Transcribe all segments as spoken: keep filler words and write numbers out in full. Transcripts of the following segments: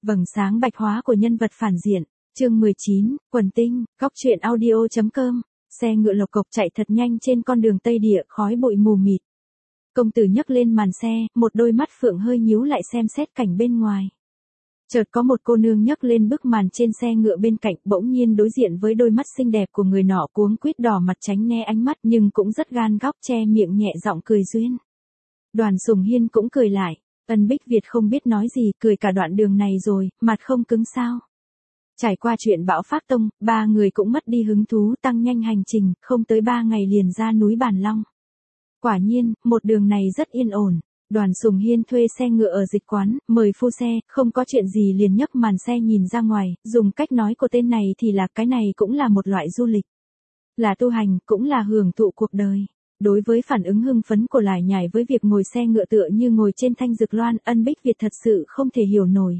Vầng sáng bạch hóa của nhân vật phản diện. Chương mười chín, Quần tinh, góc truyện audio.com. Xe ngựa lộc cộc chạy thật nhanh trên con đường Tây Địa, khói bụi mù mịt. Công tử nhấc lên màn xe, một đôi mắt phượng hơi nhíu lại xem xét cảnh bên ngoài. Chợt có một cô nương nhấc lên bức màn trên xe ngựa bên cạnh, bỗng nhiên đối diện với đôi mắt xinh đẹp của người nọ, cuống quýt đỏ mặt tránh né ánh mắt, nhưng cũng rất gan góc che miệng nhẹ giọng cười duyên. Đoàn Sùng Hiên cũng cười lại. Ân Bích Việt không biết nói gì, cười cả đoạn đường này rồi, mặt không cứng sao. Trải qua chuyện bão phát tông, ba người cũng mất đi hứng thú, tăng nhanh hành trình, không tới ba ngày liền ra núi Bản Long. Quả nhiên, một đường này rất yên ổn. Đoàn Sùng Hiên thuê xe ngựa ở dịch quán, mời phu xe, không có chuyện gì liền nhấc màn xe nhìn ra ngoài, dùng cách nói của tên này thì là cái này cũng là một loại du lịch. Là tu hành, cũng là hưởng thụ cuộc đời. Đối với phản ứng hưng phấn của Lải Nhải với việc ngồi xe ngựa tựa như ngồi trên thanh dực loan, Ân Bích Việt thật sự không thể hiểu nổi.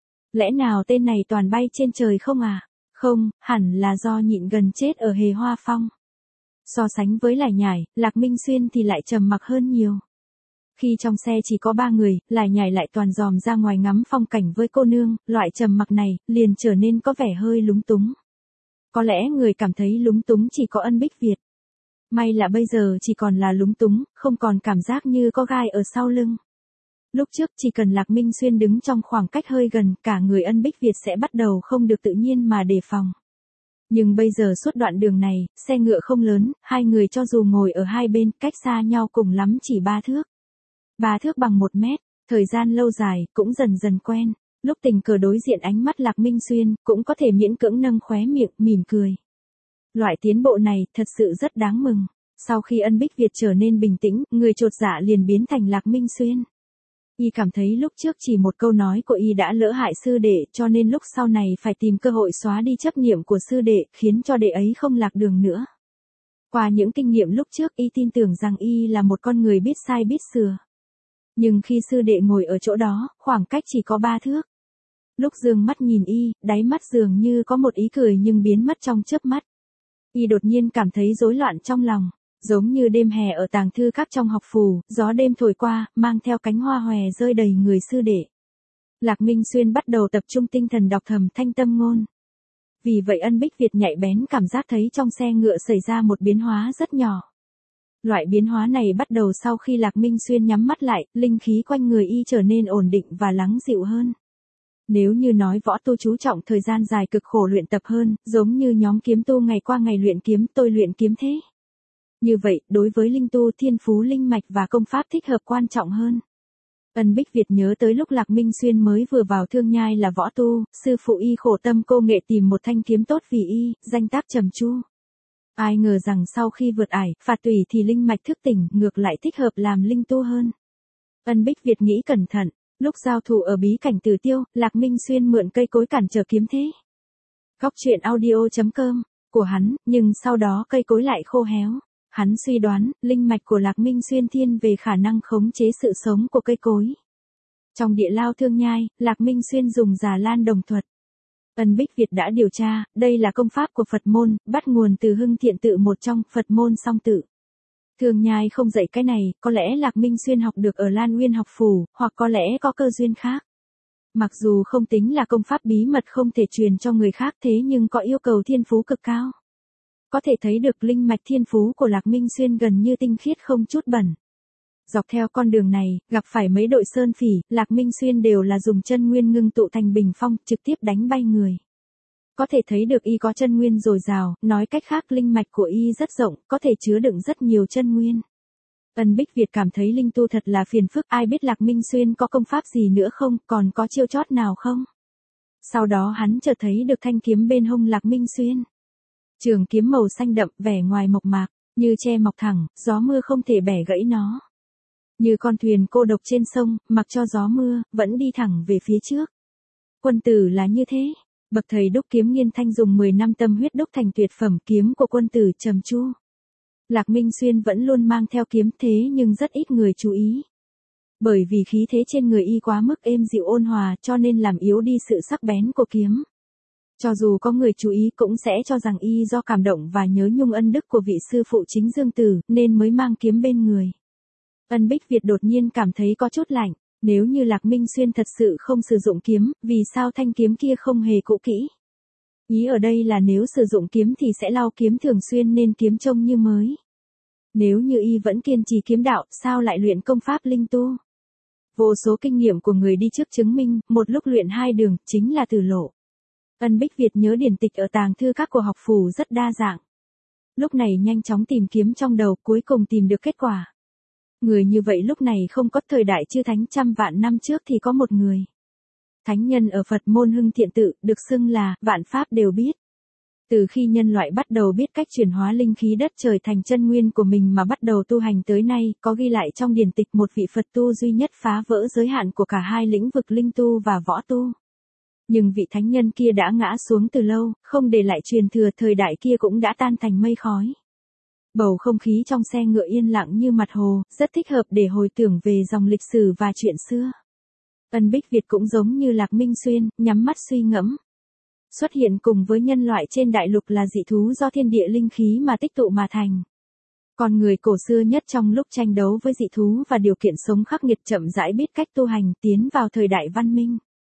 Lẽ nào tên này toàn bay trên trời không à? Không, hẳn là do nhịn gần chết ở Hề Hoa Phong. So sánh với Lải Nhải, Lạc Minh Xuyên thì lại trầm mặc hơn nhiều. Khi trong xe chỉ có ba người, Lải Nhải lại toàn dòm ra ngoài ngắm phong cảnh với cô nương, loại trầm mặc này, liền trở nên có vẻ hơi lúng túng. Có lẽ người cảm thấy lúng túng chỉ có Ân Bích Việt. May là bây giờ chỉ còn là lúng túng, không còn cảm giác như có gai ở sau lưng. Lúc trước chỉ cần Lạc Minh Xuyên đứng trong khoảng cách hơi gần, cả người Ân Bích Việt sẽ bắt đầu không được tự nhiên mà đề phòng. Nhưng bây giờ suốt đoạn đường này, xe ngựa không lớn, hai người cho dù ngồi ở hai bên, cách xa nhau cùng lắm chỉ ba thước. Ba thước bằng một mét, thời gian lâu dài, cũng dần dần quen. Lúc tình cờ đối diện ánh mắt Lạc Minh Xuyên, cũng có thể miễn cưỡng nâng khóe miệng, mỉm cười. Loại tiến bộ này, thật sự rất đáng mừng. Sau khi Ân Bích Việt trở nên bình tĩnh, người chột dạ liền biến thành Lạc Minh Xuyên. Y cảm thấy lúc trước chỉ một câu nói của Y đã lỡ hại sư đệ, cho nên lúc sau này phải tìm cơ hội xóa đi chấp niệm của sư đệ, khiến cho đệ ấy không lạc đường nữa. Qua những kinh nghiệm lúc trước, Y tin tưởng rằng Y là một con người biết sai biết sửa. Nhưng khi sư đệ ngồi ở chỗ đó, khoảng cách chỉ có ba thước. Lúc dương mắt nhìn Y, đáy mắt dường như có một ý cười nhưng biến mất trong chớp mắt. Y đột nhiên cảm thấy rối loạn trong lòng, giống như đêm hè ở tàng thư các trong học phủ, gió đêm thổi qua, mang theo cánh hoa hòe rơi đầy người sư đệ. Lạc Minh Xuyên bắt đầu tập trung tinh thần đọc thầm thanh tâm ngôn. Vì vậy Ân Bích Việt nhạy bén cảm giác thấy trong xe ngựa xảy ra một biến hóa rất nhỏ. Loại biến hóa này bắt đầu sau khi Lạc Minh Xuyên nhắm mắt lại, linh khí quanh người Y trở nên ổn định và lắng dịu hơn. Nếu như nói võ tu chú trọng thời gian dài cực khổ luyện tập hơn, giống như nhóm kiếm tu ngày qua ngày luyện kiếm, tôi luyện kiếm thế. Như vậy, đối với linh tu thiên phú linh mạch và công pháp thích hợp quan trọng hơn. Ân Bích Việt nhớ tới lúc Lạc Minh Xuyên mới vừa vào Thương Nhai là võ tu, sư phụ Y khổ tâm cô nghệ tìm một thanh kiếm tốt vì Y, danh tác trầm chu. Ai ngờ rằng sau khi vượt ải, phạt tùy thì linh mạch thức tỉnh, ngược lại thích hợp làm linh tu hơn. Ân Bích Việt nghĩ cẩn thận. Lúc giao thủ ở bí cảnh Tử Tiêu, Lạc Minh Xuyên mượn cây cối cản trở kiếm thế. Góc truyện audio.com của hắn, nhưng sau đó cây cối lại khô héo. Hắn suy đoán, linh mạch của Lạc Minh Xuyên thiên về khả năng khống chế sự sống của cây cối. Trong địa lao Thương Nhai, Lạc Minh Xuyên dùng Già Lan Đồng thuật. Ân Bích Việt đã điều tra, đây là công pháp của Phật môn, bắt nguồn từ Hưng Thiện Tự một trong Phật môn song tự. Thương Nhai không dạy cái này, có lẽ Lạc Minh Xuyên học được ở Lan Uyên học phủ, hoặc có lẽ có cơ duyên khác. Mặc dù không tính là công pháp bí mật không thể truyền cho người khác thế nhưng có yêu cầu thiên phú cực cao. Có thể thấy được linh mạch thiên phú của Lạc Minh Xuyên gần như tinh khiết không chút bẩn. Dọc theo con đường này, gặp phải mấy đội sơn phỉ, Lạc Minh Xuyên đều là dùng chân nguyên ngưng tụ thành bình phong, trực tiếp đánh bay người. Có thể thấy được Y có chân nguyên dồi dào, nói cách khác linh mạch của Y rất rộng, có thể chứa đựng rất nhiều chân nguyên. Ân Bích Việt cảm thấy linh tu thật là phiền phức, ai biết Lạc Minh Xuyên có công pháp gì nữa không, còn có chiêu chót nào không? Sau đó hắn chợt thấy được thanh kiếm bên hông Lạc Minh Xuyên. Trường kiếm màu xanh đậm, vẻ ngoài mộc mạc, như tre mọc thẳng, gió mưa không thể bẻ gãy nó. Như con thuyền cô độc trên sông, mặc cho gió mưa, vẫn đi thẳng về phía trước. Quân tử là như thế. Bậc thầy đúc kiếm Nghiên Thanh dùng mười năm tâm huyết đúc thành tuyệt phẩm kiếm của quân tử trầm chu. Lạc Minh Xuyên vẫn luôn mang theo kiếm thế nhưng rất ít người chú ý. Bởi vì khí thế trên người Y quá mức êm dịu ôn hòa cho nên làm yếu đi sự sắc bén của kiếm. Cho dù có người chú ý cũng sẽ cho rằng Y do cảm động và nhớ nhung ân đức của vị sư phụ chính Dương Tử nên mới mang kiếm bên người. Ân Bích Việt đột nhiên cảm thấy có chút lạnh. Nếu như Lạc Minh Xuyên thật sự không sử dụng kiếm, vì sao thanh kiếm kia không hề cũ kỹ? Ý ở đây là nếu sử dụng kiếm thì sẽ lau kiếm thường xuyên nên kiếm trông như mới. Nếu như y vẫn kiên trì kiếm đạo, sao lại luyện công pháp linh tu? Vô số kinh nghiệm của người đi trước chứng minh, một lúc luyện hai đường, chính là tử lộ. Ân Bích Việt nhớ điển tịch ở tàng thư các của học phủ rất đa dạng. Lúc này nhanh chóng tìm kiếm trong đầu, cuối cùng tìm được kết quả. Người như vậy lúc này không có, thời đại chư thánh trăm vạn năm trước thì có một người. Thánh nhân ở Phật môn Hưng Thiện Tự, được xưng là vạn pháp đều biết. Từ khi nhân loại bắt đầu biết cách chuyển hóa linh khí đất trời thành chân nguyên của mình mà bắt đầu tu hành tới nay, có ghi lại trong điển tịch một vị Phật tu duy nhất phá vỡ giới hạn của cả hai lĩnh vực linh tu và võ tu. Nhưng vị thánh nhân kia đã ngã xuống từ lâu, không để lại truyền thừa, thời đại kia cũng đã tan thành mây khói. Bầu không khí trong xe ngựa yên lặng như mặt hồ, rất thích hợp để hồi tưởng về dòng lịch sử và chuyện xưa. Ân Bích Việt cũng giống như Lạc Minh Xuyên, nhắm mắt suy ngẫm. Xuất hiện cùng với nhân loại trên đại lục là dị thú do thiên địa linh khí mà tích tụ mà thành. Con người cổ xưa nhất trong lúc tranh đấu với dị thú và điều kiện sống khắc nghiệt chậm rãi biết cách tu hành, tiến vào thời đại văn minh.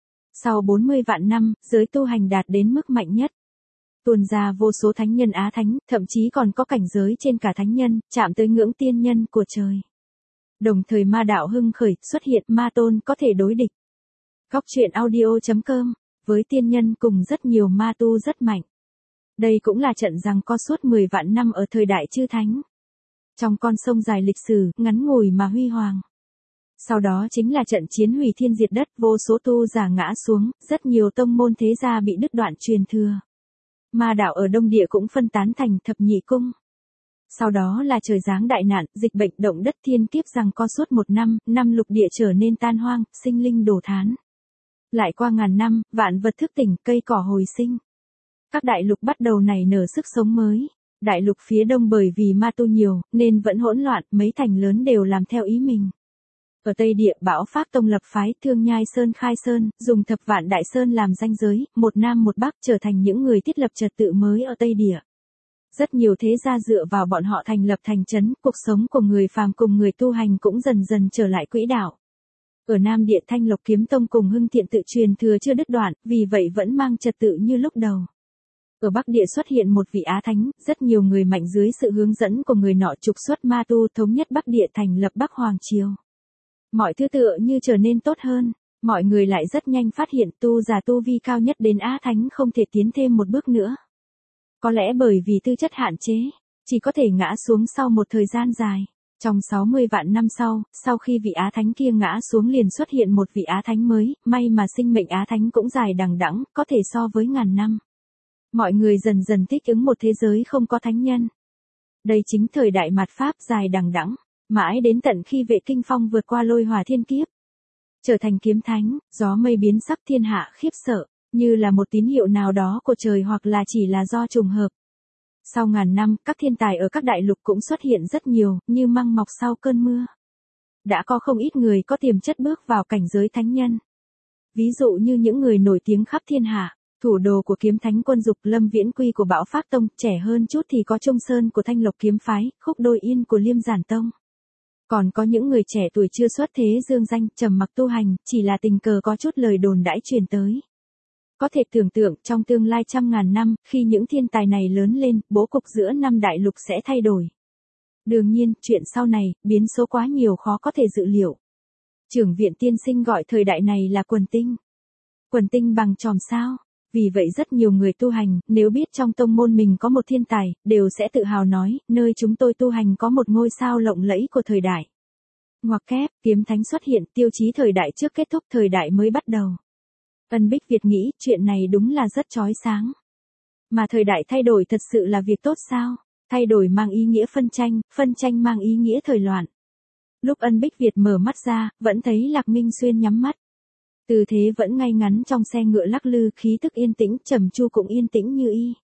Sau bốn mươi vạn năm, giới tu hành đạt đến mức mạnh nhất. Tuôn ra vô số thánh nhân á thánh, thậm chí còn có cảnh giới trên cả thánh nhân, chạm tới ngưỡng tiên nhân của trời. Đồng thời ma đạo hưng khởi, xuất hiện ma tôn có thể đối địch. Góc truyện audio chấm com, với tiên nhân cùng rất nhiều ma tu rất mạnh. Đây cũng là trận giằng co suốt mười vạn năm ở thời đại chư thánh. Trong con sông dài lịch sử, ngắn ngủi mà huy hoàng. Sau đó chính là trận chiến hủy thiên diệt đất, vô số tu giả ngã xuống, rất nhiều tông môn thế gia bị đứt đoạn truyền thừa. Ma đạo ở Đông Địa cũng phân tán thành thập nhị cung. Sau đó là trời giáng đại nạn, dịch bệnh, động đất, thiên kiếp giằng co suốt một năm, năm lục địa trở nên tan hoang, sinh linh đổ thán. Lại qua ngàn năm, vạn vật thức tỉnh, cây cỏ hồi sinh. Các đại lục bắt đầu nảy nở sức sống mới. Đại lục phía đông bởi vì ma tu nhiều, nên vẫn hỗn loạn, mấy thành lớn đều làm theo ý mình. Ở Tây Địa, Bảo Pháp Tông lập phái, Thương Nhai Sơn khai sơn, dùng thập vạn đại sơn làm ranh giới, một nam một bắc trở thành những người thiết lập trật tự mới ở Tây Địa. Rất nhiều thế gia dựa vào bọn họ thành lập thành trấn, cuộc sống của người phàm cùng người tu hành cũng dần dần trở lại quỹ đạo. Ở Nam Địa, Thanh Lộc Kiếm Tông cùng Hưng Thiện Tự truyền thừa chưa đứt đoạn, vì vậy vẫn mang trật tự như lúc đầu. Ở Bắc Địa xuất hiện một vị Á Thánh, rất nhiều người mạnh dưới sự hướng dẫn của người nọ trục xuất ma tu, thống nhất Bắc Địa, thành lập Bắc Hoàng Triều. Mọi thứ tựa như trở nên tốt hơn, mọi người lại rất nhanh phát hiện tu giả tu vi cao nhất đến Á Thánh không thể tiến thêm một bước nữa. Có lẽ bởi vì tư chất hạn chế, chỉ có thể ngã xuống sau một thời gian dài. Trong sáu mươi vạn năm sau, sau khi vị Á Thánh kia ngã xuống liền xuất hiện một vị Á Thánh mới, may mà sinh mệnh Á Thánh cũng dài đằng đẵng, có thể so với ngàn năm. Mọi người dần dần thích ứng một thế giới không có thánh nhân. Đây chính thời đại mạt Pháp dài đằng đẵng, mãi đến tận khi Vệ Kinh Phong vượt qua lôi hỏa thiên kiếp, trở thành kiếm thánh, gió mây biến sắc, thiên hạ khiếp sợ, như là một tín hiệu nào đó của trời hoặc là chỉ là do trùng hợp. Sau ngàn năm, các thiên tài ở các đại lục cũng xuất hiện rất nhiều, như măng mọc sau cơn mưa. Đã có không ít người có tiềm chất bước vào cảnh giới thánh nhân. Ví dụ như những người nổi tiếng khắp thiên hạ, thủ đồ của Kiếm Thánh Quân Dục, Lâm Viễn Quy của Bảo Pháp Tông, trẻ hơn chút thì có Trung Sơn của Thanh Lộc Kiếm Phái, Khúc Đôi Yên của Liêm Giản Tông. Còn có những người trẻ tuổi chưa xuất thế dương danh, trầm mặc tu hành, chỉ là tình cờ có chút lời đồn đãi truyền tới. Có thể tưởng tượng trong tương lai trăm ngàn năm, khi những thiên tài này lớn lên, bố cục giữa năm đại lục sẽ thay đổi. Đương nhiên, chuyện sau này, biến số quá nhiều khó có thể dự liệu. Trưởng viện tiên sinh gọi thời đại này là quần tinh. Quần tinh bằng chòm sao. Vì vậy rất nhiều người tu hành, nếu biết trong tông môn mình có một thiên tài, đều sẽ tự hào nói, nơi chúng tôi tu hành có một ngôi sao lộng lẫy của thời đại. Ngoặc kép, Kiếm Thánh xuất hiện, tiêu chí thời đại trước kết thúc, thời đại mới bắt đầu. Ân Bích Việt nghĩ, chuyện này đúng là rất chói sáng. Mà thời đại thay đổi thật sự là việc tốt sao? Thay đổi mang ý nghĩa phân tranh, phân tranh mang ý nghĩa thời loạn. Lúc Ân Bích Việt mở mắt ra, vẫn thấy Lạc Minh Xuyên nhắm mắt. Tư thế vẫn ngay ngắn trong xe ngựa lắc lư, khí tức yên tĩnh, trầm chu cũng yên tĩnh như y.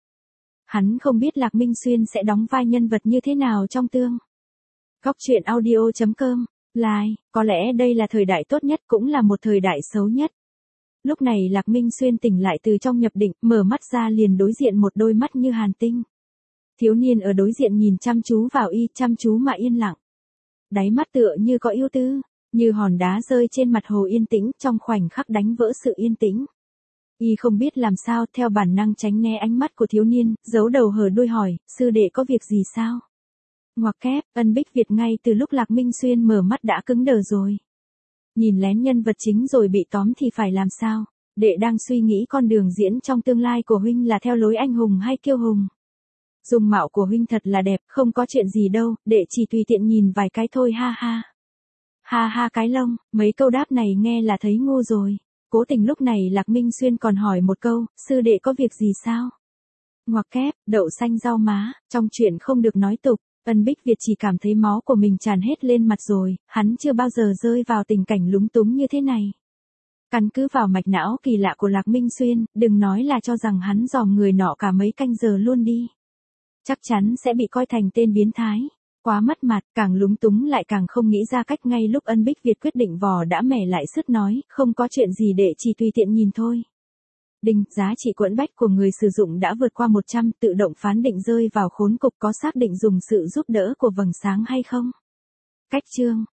Hắn không biết Lạc Minh Xuyên sẽ đóng vai nhân vật như thế nào trong tương. Góc truyện audio chấm com, like, có lẽ đây là thời đại tốt nhất cũng là một thời đại xấu nhất. Lúc này Lạc Minh Xuyên tỉnh lại từ trong nhập định, mở mắt ra liền đối diện một đôi mắt như hàn tinh. Thiếu niên ở đối diện nhìn chăm chú vào y, chăm chú mà yên lặng. Đáy mắt tựa như có yêu tư. Như hòn đá rơi trên mặt hồ yên tĩnh, trong khoảnh khắc đánh vỡ sự yên tĩnh. Y không biết làm sao, theo bản năng tránh né ánh mắt của thiếu niên, giấu đầu hở đuôi hỏi, sư đệ có việc gì sao? Ngoặc kép, Ân Bích Việt ngay từ lúc Lạc Minh Xuyên mở mắt đã cứng đờ rồi. Nhìn lén nhân vật chính rồi bị tóm thì phải làm sao? Đệ đang suy nghĩ con đường diễn trong tương lai của huynh là theo lối anh hùng hay kiêu hùng. Dung mạo của huynh thật là đẹp, không có chuyện gì đâu, đệ chỉ tùy tiện nhìn vài cái thôi ha ha. Ha ha cái lông, mấy câu đáp này nghe là thấy ngu rồi. Cố tình lúc này Lạc Minh Xuyên còn hỏi một câu, sư đệ có việc gì sao? Ngoặc kép, đậu xanh rau má, trong chuyện không được nói tục. Ân Bích Việt chỉ cảm thấy máu của mình tràn hết lên mặt rồi, hắn chưa bao giờ rơi vào tình cảnh lúng túng như thế này. Căn cứ vào mạch não kỳ lạ của Lạc Minh Xuyên, đừng nói là cho rằng hắn dòm người nọ cả mấy canh giờ luôn đi. Chắc chắn sẽ bị coi thành tên biến thái. Quá mất mặt, càng lúng túng lại càng không nghĩ ra cách ngay lúc Ân Bích Việt quyết định vò đã mẻ lại sứt nói, không có chuyện gì để chỉ tùy tiện nhìn thôi. Đinh, giá trị quẫn bách của người sử dụng đã vượt qua một trăm, tự động phán định rơi vào khốn cục, có xác định dùng sự giúp đỡ của vầng sáng hay không? Cách chương